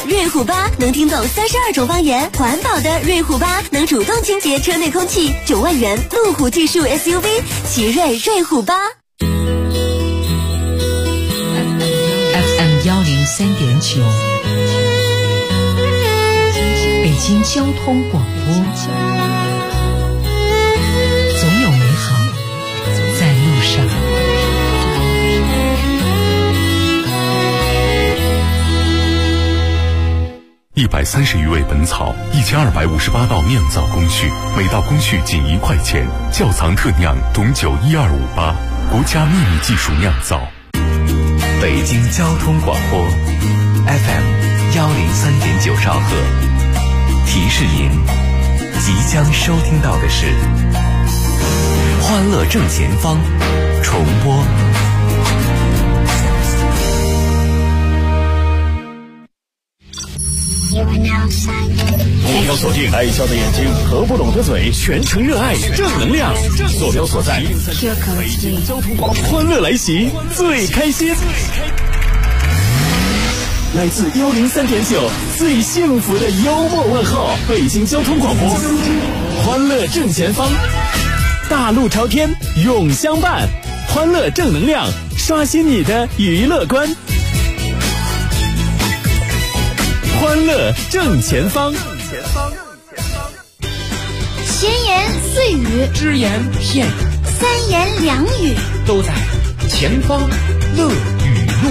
瑞虎8能听懂32种方言，环保的瑞虎8能主动清洁车内空气，9万元路虎技术 SUV 奇瑞瑞虎8。 FM 103.9，北京交通广播，总有美好在路上。 130余味本草，1258道酿造工序，每道工序仅1块钱。窖藏特酿董酒12588，国家秘密技术酿造。 北京交通广播 FM 103.9兆赫，提示您即将收听到的是欢乐正前方重播。 目标锁定爱笑的眼睛，合不拢的嘴，全程热爱正能量。坐标所在北京交通广播，欢乐来袭，最开心。来自103.9最幸福的幽默问候，北京交通广播，欢乐正前方，大路朝天永相伴，欢乐正能量，刷新你的娱乐观。欢乐正前方， 闲言碎语， 只言片语， 三言两语， 都在前方乐语录。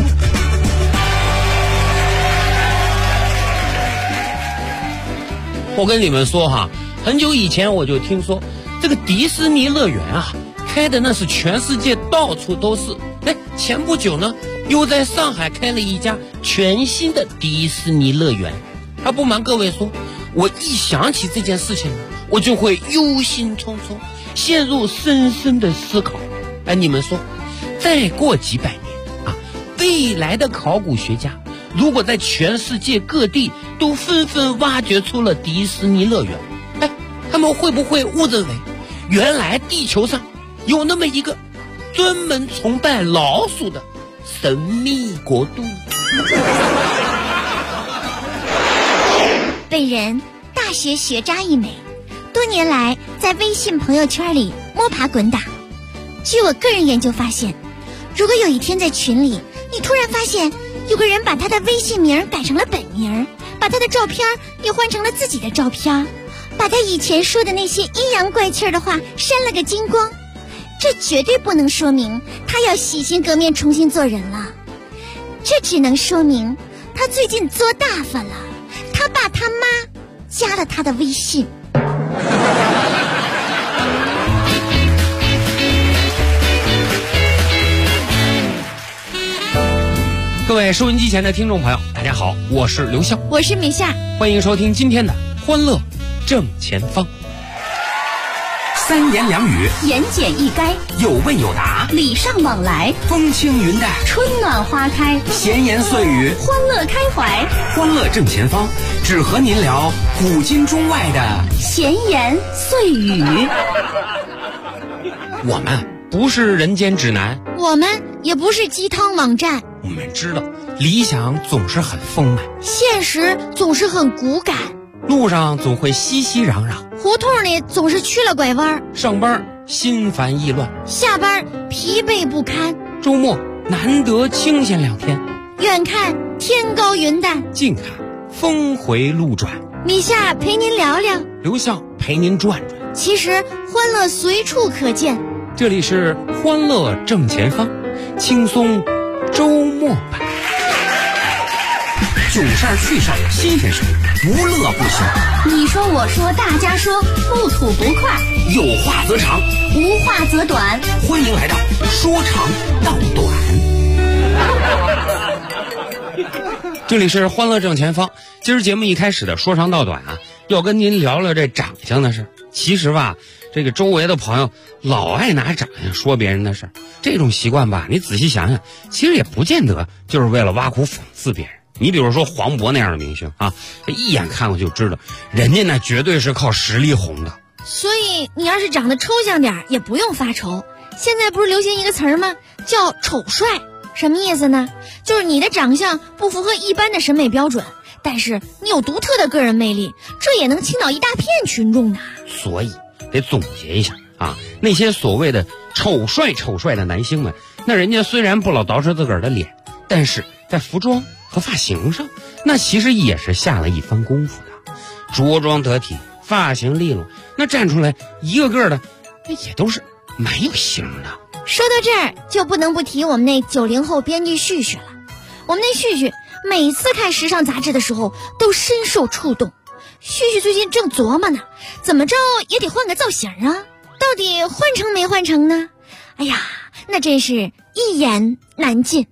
我跟你们说哈，很久以前我就听说这个迪士尼乐园啊，开的那是全世界到处都是。前不久呢，又在上海开了一家全新的迪士尼乐园。不瞒各位说，我一想起这件事情，我就会忧心忡忡，陷入深深的思考。你们说，再过几百年啊，未来的考古学家如果在全世界各地都纷纷挖掘出了迪士尼乐园，他们会不会误认为原来地球上有那么一个专门崇拜老鼠的神秘国度？ 本人大学学渣一枚，多年来在微信朋友圈里摸爬滚打。据我个人研究发现，如果有一天在群里，你突然发现有个人把他的微信名改成了本名，把他的照片也换成了自己的照片，把他以前说的那些阴阳怪气的话删了个精光，这绝对不能说明他要洗心革面重新做人了，这只能说明他最近做大发了，他爸他妈加了他的微信。 各位收音机前的听众朋友，大家好，我是刘笑， 我是米夏， 欢迎收听今天的欢乐正前方。 三言两语， 言简意赅， 有问有答， 礼尚往来， 风轻云淡， 春暖花开， 闲言碎语， 欢乐开怀。 欢乐正前方，只和您聊古今中外的闲言碎语。 我们不是人间指南， 我们也不是鸡汤网站， 我们知道理想总是很丰满， 现实总是很骨感， 路上总会熙熙攘攘， 胡同里总是曲了拐弯， 上班心烦意乱， 下班疲惫不堪， 周末难得清闲2天， 远看天高云淡， 近看峰回路转。 米夏陪您聊聊， 刘笑陪您转转。 其实欢乐随处可见， 这里是欢乐正前方，轻松周末版。 囧事儿趣事儿新鲜事儿，无乐不休。 你说我说大家说，不吐不快， 有话则长， 无话则短。 欢迎来到说长道短。 这里是欢乐正前方。今儿节目一开始的说长道短啊，要跟您聊聊这长相的事。其实吧，这个周围的朋友老爱拿长相说别人的事，这种习惯吧，你仔细想想，其实也不见得就是为了挖苦讽刺别人。你比如说黄渤那样的明星啊，这一眼看过就知道，人家那绝对是靠实力红的。 所以你要是长得抽象点，也不用发愁。现在不是流行一个词儿吗？叫丑帅。什么意思呢？就是你的长相不符合一般的审美标准， 但是你有独特的个人魅力，这也能倾倒一大片群众呢。 所以得总结一下啊，那些所谓的丑帅的男星们，那人家虽然不老捯饬自个儿的脸，但是在服装和发型上，那其实也是下了一番功夫的。着装得体，发型利落，那站出来一个个的也都是蛮有型的。 说到这儿，就不能不提我们那90后编剧旭旭了。我们那旭旭每次看时尚杂志的时候都深受触动。旭旭最近正琢磨呢，怎么着也得换个造型啊，到底换成没换成呢？哎呀，那真是一言难尽。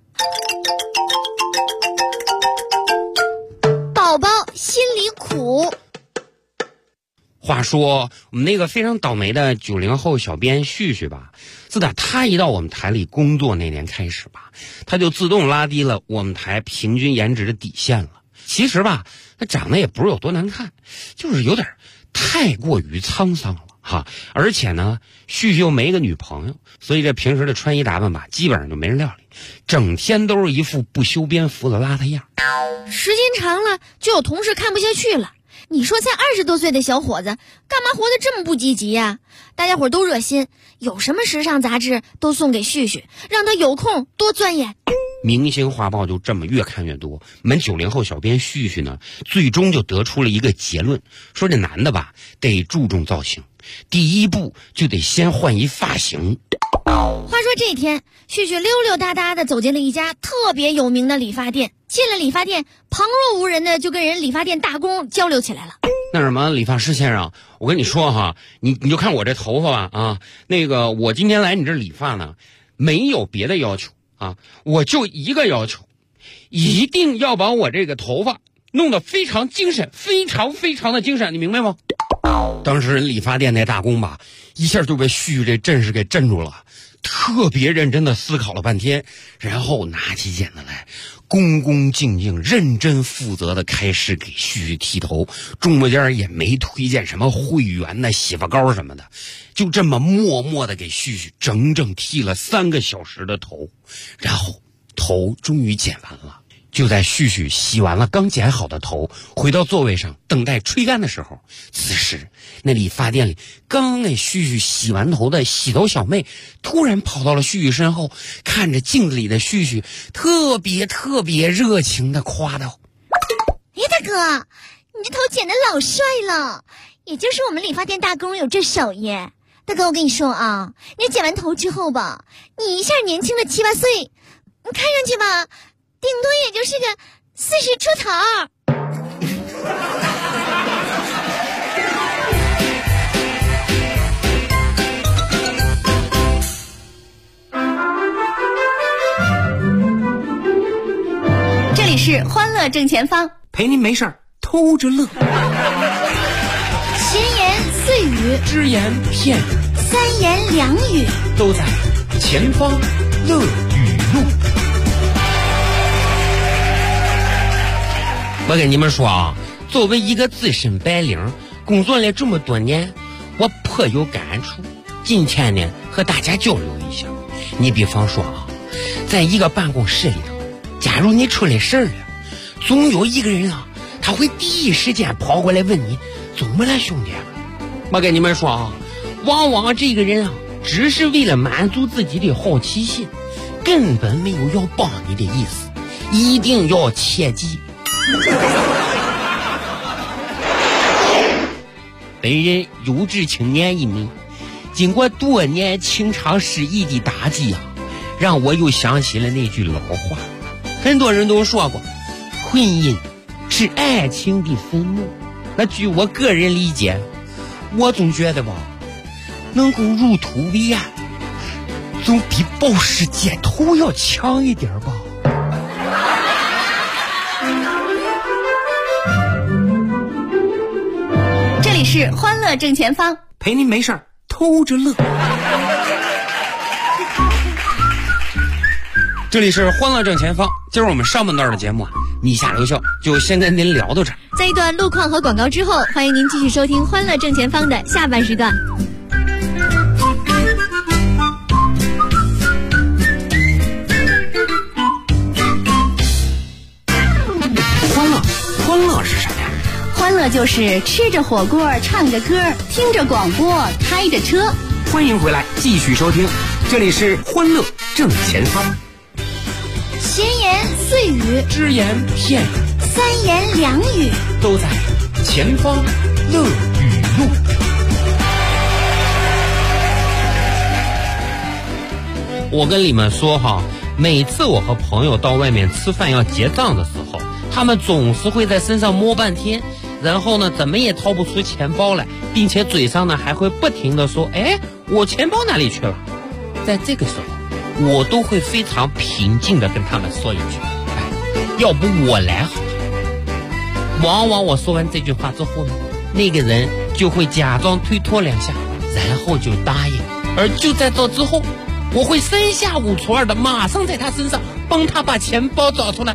宝宝心里苦。 话说我们那个非常倒霉的90后小编旭旭吧，自打他一到我们台里工作那年开始吧，他就自动拉低了我们台平均颜值的底线了。其实吧，他长得也不是有多难看，就是有点太过于沧桑了哈。而且呢，旭旭又没个女朋友，所以这平时的穿衣打扮吧，基本上就没人料理，整天都是一副不修边幅的邋遢样。 时间长了，就有同事看不下去了。你说才20多岁的小伙子，干嘛活得这么不积极呀？大家伙都热心，有什么时尚杂志都送给旭旭，让他有空多钻研。 明星画报就这么越看越多，我们90后小编旭旭呢，最终就得出了一个结论，说这男的吧，得注重造型，第一步就得先换一发型。 话说这天，旭旭溜溜达达的走进了一家特别有名的理发店。进了理发店，旁若无人的就跟人理发店大工交流起来了。 那什么，理发师先生，我跟你说哈，你就看我这头发吧啊，那个我今天来你这理发呢，没有别的要求啊，我就一个要求，一定要把我这个头发弄得非常精神，非常的精神，你明白吗？当时人理发店那大工吧，一下就被旭旭这阵势给镇住了，特别认真的思考了半天，然后拿起剪子来，恭恭敬敬、认真负责的开始给旭旭剃头，中间也没推荐什么会员的洗发膏什么的，就这么默默的给旭旭整整剃了3个小时的头，然后头终于剪完了。就在旭旭洗完了刚剪好的头，回到座位上等待吹干的时候，此时那理发店里刚给旭旭洗完头的洗头小妹突然跑到了旭旭身后，看着镜子里的旭旭，特别热情的夸道： 哎，大哥，你这头剪得老帅了，也就是我们理发店大工有这手艺。大哥，我跟你说啊，你剪完头之后吧，你一下年轻了7、8岁，你看上去吧，顶多也就是个40出头。 这里是欢乐正前方， 陪您没事儿偷着乐。 闲言碎语， 只言片语， 三言两语， 都在前方乐语录。我跟你们说啊，作为一个资深白领，工作了这么多年，我颇有感触。今天呢，和大家交流一下。你比方说啊，在一个办公室里头，假如你出了事儿了，总有一个人啊，他会第一时间跑过来问你怎么了，兄弟。我跟你们说啊，往往这个人啊，只是为了满足自己的好奇心，根本没有要帮你的意思，一定要切记。本人有志青年一名，经过多年情场失意的打击啊，让我又想起了那句老话，很多人都说过，婚姻是爱情的坟墓。那据我个人理解，我总觉得吧，能够入土为安，总比暴尸街头要强一点吧。 这里是欢乐正前方， 陪您没事儿偷着乐。 这里是欢乐正前方，今儿我们上半段的节目啊，你下留校就先跟您聊到这儿。 在一段路况和广告之后，欢迎您继续收听欢乐正前方的下半时段。 欢乐乐是什么呀？ 欢乐就是吃着火锅，唱着歌，听着广播，开着车。 欢迎回来，继续收听，这里是欢乐正前方。 闲言碎语， 只言片语， 三言两语， 都在前方乐语录。我跟你们说哈，每次我和朋友到外面吃饭要结账的时候，他们总是会在身上摸半天，然后呢怎么也掏不出钱包来，并且嘴上呢还会不停地说，哎，我钱包哪里去了？在这个时候我都会非常平静地跟他们说一句，哎，要不我来好了。往往我说完这句话之后呢，那个人就会假装推脱两下，然后就答应。而就在这之后，我会三下五除二的马上在他身上帮他把钱包找出来。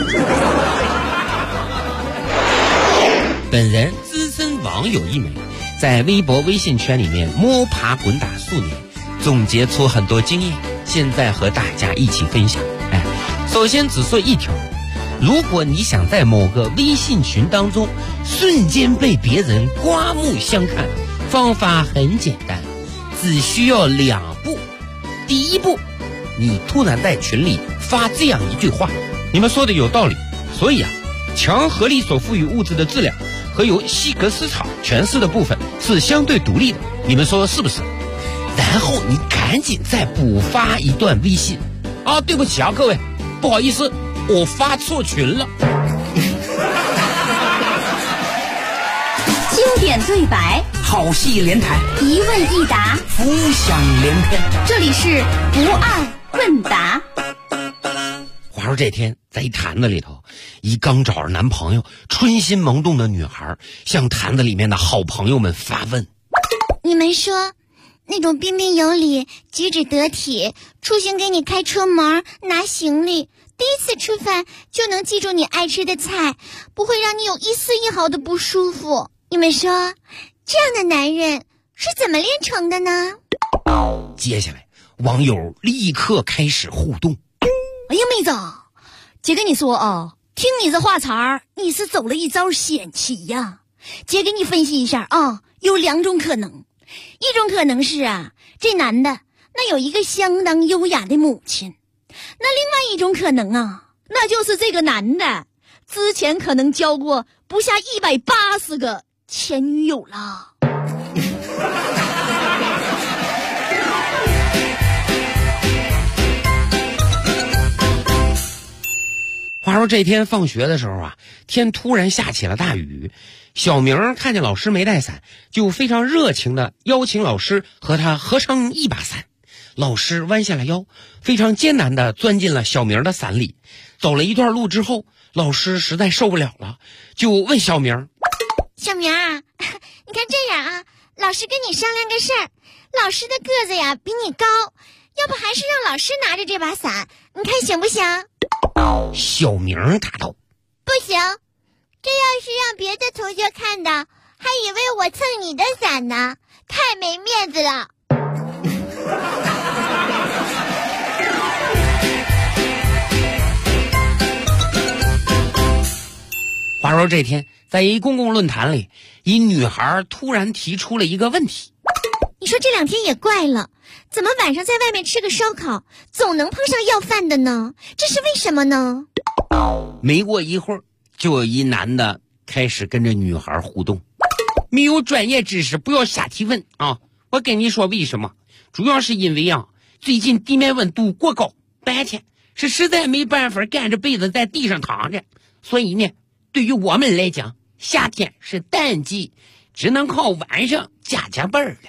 本人资深网友一枚，在微博微信圈里面摸爬滚打数年，总结出很多经验，现在和大家一起分享。首先只说一条，如果你想在某个微信群当中瞬间被别人刮目相看，方法很简单，只需要2步。第一步，你突然在群里发这样一句话，你们说的有道理，所以强合力所赋予物质的质量和由希格斯场诠释的部分是相对独立的，你们说是不是？然后你赶紧再补发一段微信，对不起各位，不好意思，我发错群了。 经典对白， 好戏连台， 一问一答， 浮想联翩。 这里是不二问答。 话说这天在一坛子里头，一刚找着男朋友春心萌动的女孩向坛子里面的好朋友们发问， 你们说那种彬彬有礼，举止得体，出行给你开车门，拿行李，第一次吃饭就能记住你爱吃的菜，不会让你有一丝一毫的不舒服，你们说这样的男人是怎么炼成的呢？ 接下来网友立刻开始互动。 哎呀妹子，姐跟你说听你这话茬儿，你是走了一招险棋呀。姐给你分析一下有2种可能。一种可能是这男的那有一个相当优雅的母亲，那另外一种可能那就是这个男的之前可能交过不下180个前女友了。 话说这天放学的时候天突然下起了大雨，小明看见老师没带伞，就非常热情地邀请老师和他合撑一把伞。老师弯下了腰，非常艰难地钻进了小明的伞里。走了一段路之后，老师实在受不了了，就问小明， 小明你看这样老师跟你商量个事儿，老师的个子比你高，要不还是让老师拿着这把伞，你看行不行？ 小明答道， 不行，这要是让别的同学看到，还以为我蹭你的伞呢，太没面子了。 话说这天在一公共论坛里，一女孩突然提出了一个问题， 你说这2天也怪了，怎么晚上在外面吃个烧烤总能碰上要饭的呢？这是为什么呢？ 没过一会儿，就有一男的开始跟着女孩互动，没有专业知识不要瞎提问我跟你说为什么，主要是因为最近地面温度过高，白天是实在没办法盖着被子在地上躺着，所以呢对于我们来讲，夏天是淡季，只能靠晚上加班了。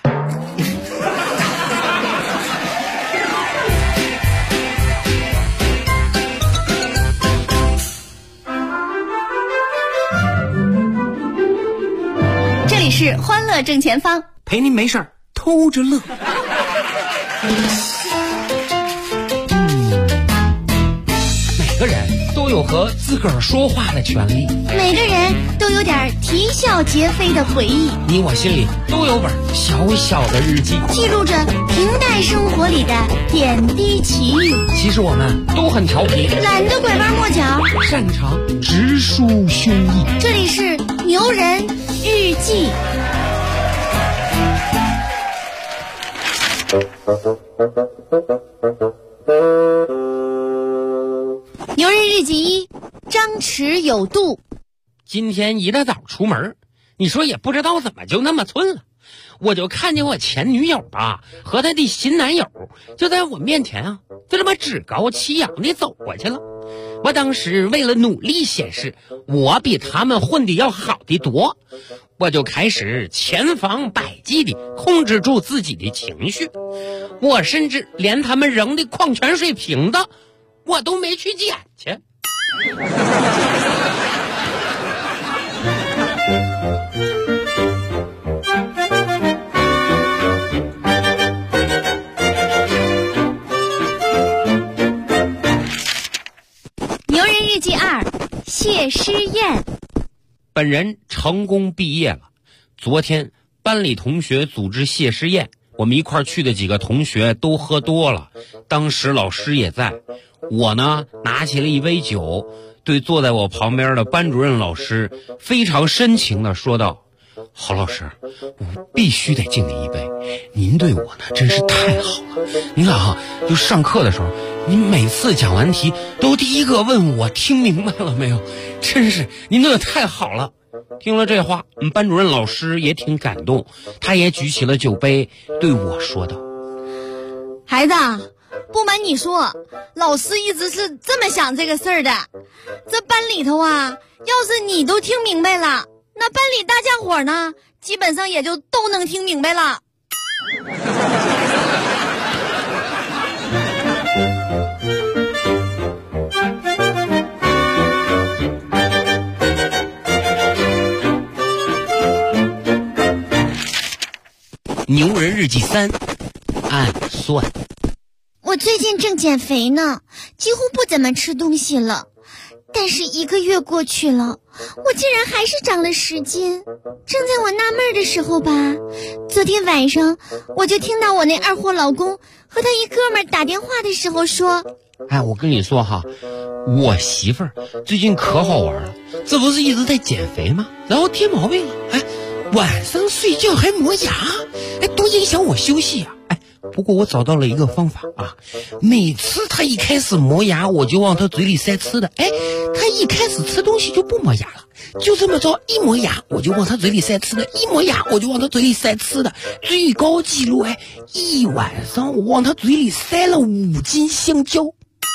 这里是欢乐正前方， 陪您没事儿偷着乐。 每个人都有和自个儿说话的权利， 每个人都有点啼笑皆非的回忆， 你我心里都有本小小的日记， 记录着平淡生活里的点滴奇遇。 其实我们都很调皮， 懒得拐弯抹角， 擅长直抒胸臆。 这里是牛人日记。牛人日记1，张弛有度。 今天一大早出门，你说也不知道怎么就那么寸了，我就看见我前女友吧和她的新男友就在我面前啊，就这么趾高气扬地走过去了。我当时为了努力显示我比他们混的要好得多，我就开始千方百计地控制住自己的情绪，我甚至连他们扔的矿泉水瓶子我都没去捡去。 牛人日记2，谢师宴。 本人成功毕业了。昨天班里同学组织谢师宴，我们一块去的几个同学都喝多了，当时老师也在。我呢拿起了一杯酒，对坐在我旁边的班主任老师非常深情地说道：郝老师，我必须得敬您一杯，您对我呢真是太好了。您看哈，就上课的时候，您每次讲完题都第一个问我听明白了没有，真是您对我太好了。听了这话，班主任老师也挺感动，他也举起了酒杯对我说道： 孩子，不瞒你说，老师一直是这么想这个事儿的。这班里头啊，要是你都听明白了，那班里大家伙呢，基本上也就都能听明白了。 牛人日记3，暗算。 我最近正减肥呢，几乎不怎么吃东西了。但是1个月过去了，我竟然还是长了10斤。正在我纳闷的时候吧，昨天晚上我就听到我那二货老公和他一哥们打电话的时候说： 哎，我跟你说哈，我媳妇儿最近可好玩了，这不是一直在减肥吗？然后添毛病了，哎，晚上睡觉还磨牙，哎，多影响我休息啊！哎，不过我找到了一个方法啊，每次他一开始磨牙，我就往他嘴里塞吃的，哎，他一开始吃东西就不磨牙了，就这么着，一磨牙我就往他嘴里塞吃的，一磨牙我就往他嘴里塞吃的，最高纪录哎，一晚上我往他嘴里塞了5斤香蕉。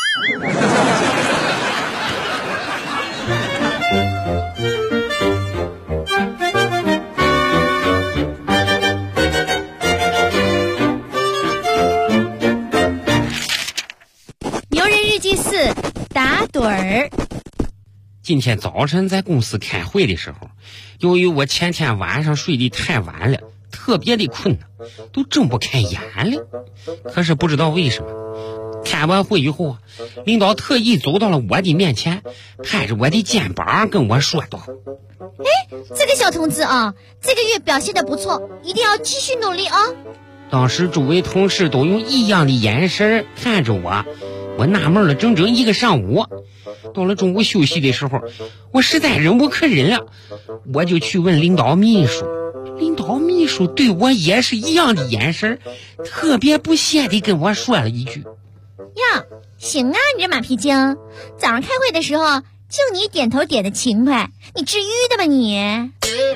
牛人日记4，打盹儿。 今天早晨在公司开会的时候，由于我前天晚上睡得太晚了，特别的困呢，都睁不开眼了。可是不知道为什么，开完会以后啊，领导特意走到了我的面前，拍着我的肩膀跟我说道： 哎，这个小同志啊，这个月表现得不错，一定要继续努力啊。 当时诸位同事都用异样的眼神看着我，我纳闷了整整1个上午。到了中午休息的时候，我实在忍无可忍了，我就去问领导秘书。领导秘书对我也是一样的眼神，特别不屑地跟我说了一句： 呀，行啊，你这马屁精，早上开会的时候就你点头点的勤快，你至于的吗你？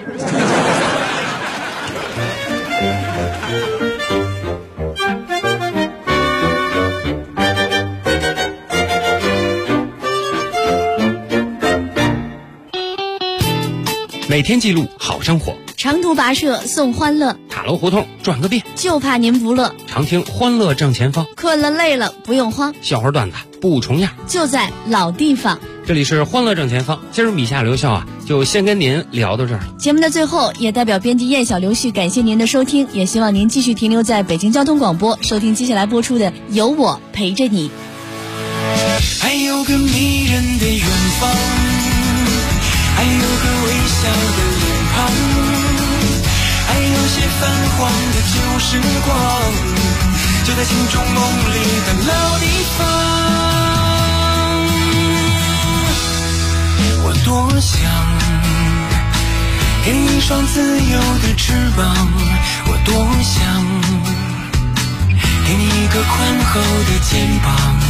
每天记录好生活， 长途跋涉送欢乐， 塔楼胡同转个遍， 就怕您不乐。 常听欢乐正前方， 困了累了不用慌， 笑话段子不重样， 就在老地方。 这里是欢乐正前方，今儿米夏刘笑啊，就先跟您聊到这儿。 节目的最后，也代表编辑燕小刘旭感谢您的收听，也希望您继续停留在北京交通广播，收听接下来播出的《有我陪着你》。 还有个迷人的远方，还有个微笑的脸庞，还有些泛黄的旧时光，就在心中梦里的老地方。 我多想给你一双自由的翅膀，我多想给你一个宽厚的肩膀，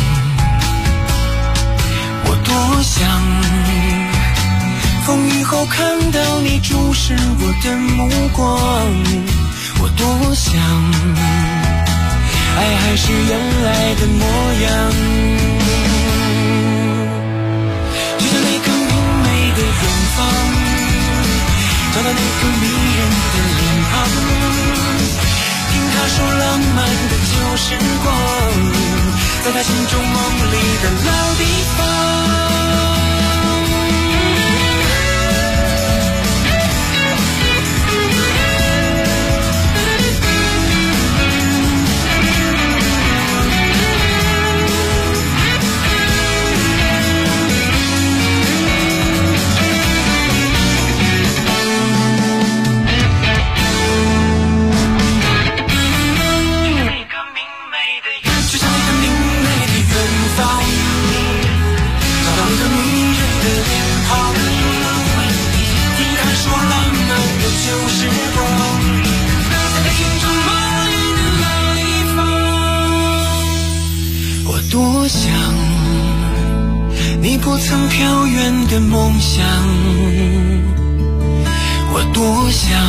我多想风雨后看到你注视我的目光，我多想爱还是原来的模样，就像那个明媚的远方，找到那个迷人的脸庞，听他说浪漫的旧时光，在他心中梦里的老地方。多想你不曾飘远的梦想，我多想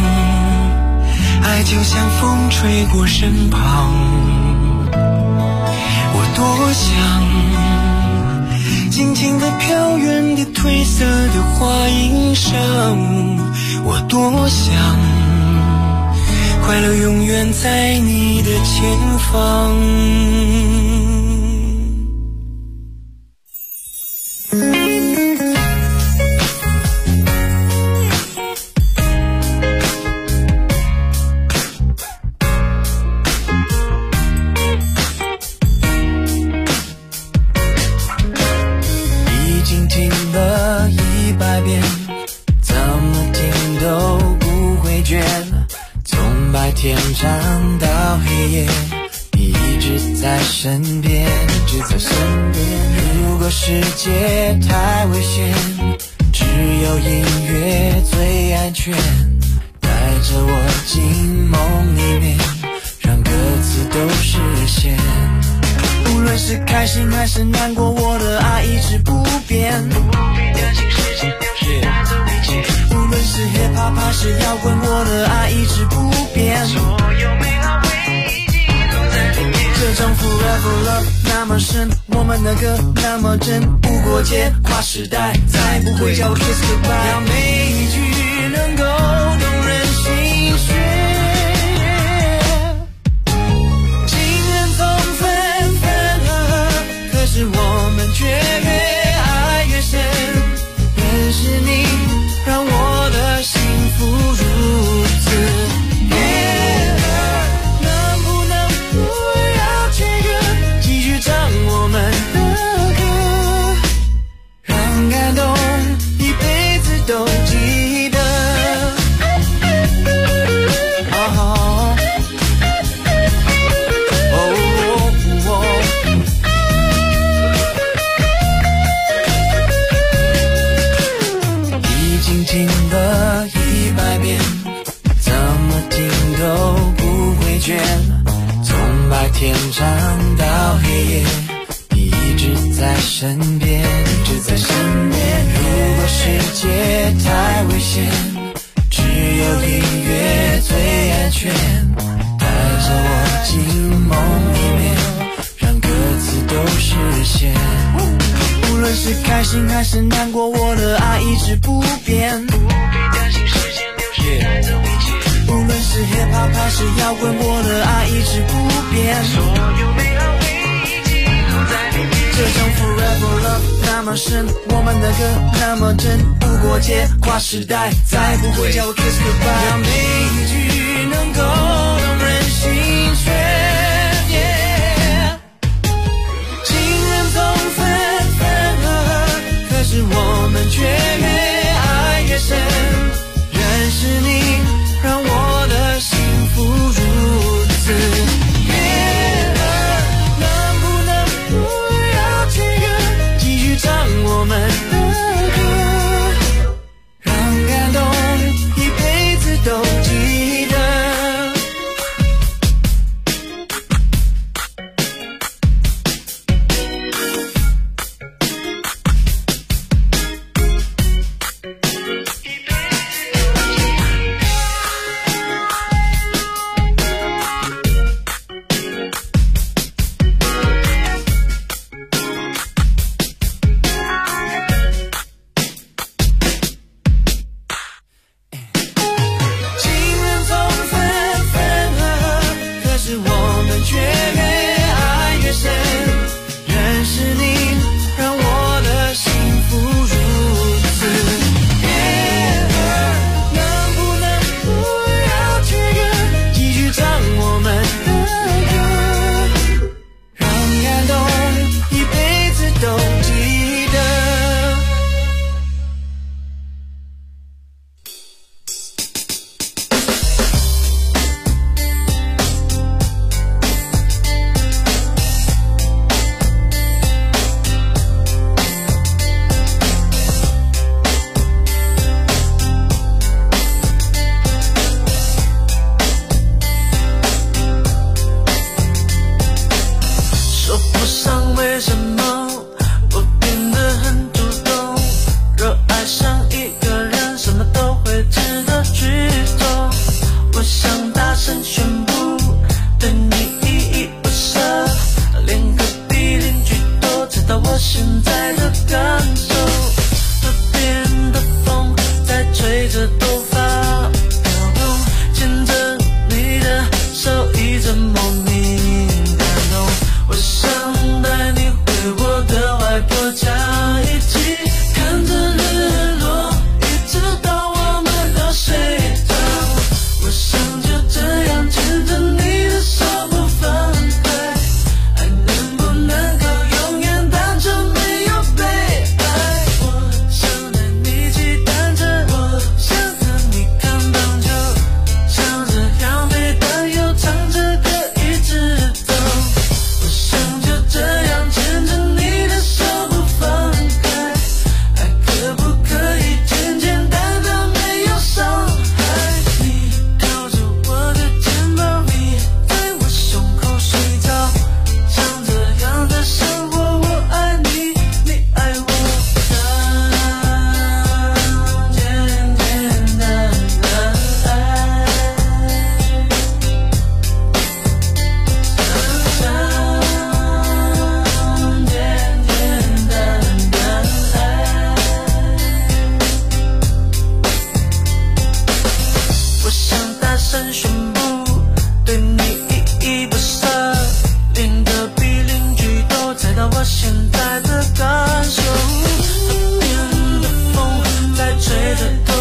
爱就像风吹过身旁，我多想静静地飘远的褪色的花衣裳，我多想快乐永远在你的前方。天长到黑夜，你一直在身边，一直在身边。如果世界太危险，只有音乐最安全，带着我进梦里面，让歌词都实现。无论是开心还是难过，我的爱一直不变，不必担心时间流逝带走一切。无论是 hip hop 还是摇滚，我的爱一直不变，所有美好回忆记录在里面。这种 forever love 那么深，我们的歌那么真，无国界跨时代，再不会叫我 kiss goodbye。要每一句能够动人心弦，情人总分分合合，可是我们却越爱越深。认识你让我的幸福如此悦耳，能不能不要切割，继续唱我们的歌，让感动一辈子都记得。已经听了100遍，怎么听都不会倦，从白天长到黑夜，你一直在身边，一直在身边。如果世界太危险，只有音乐最安全，带着我进梦里面，让歌词都实现。无论是开心还是难过，我的爱一直不变，不必担心时间流逝带走一切。无论是 hip hop 还是摇滚，我的爱一直不变，所有美好回忆记录在里面。这种 forever love 那么深，我们的歌那么真，无国界跨时代，再不会叫我 kiss goodbye。让每一句能够动人心弦。可是我们却越爱越深，认识你让我的幸福如此悦耳，能不能不要切割，继续唱我们的歌， 在的感受，河边的风在吹着。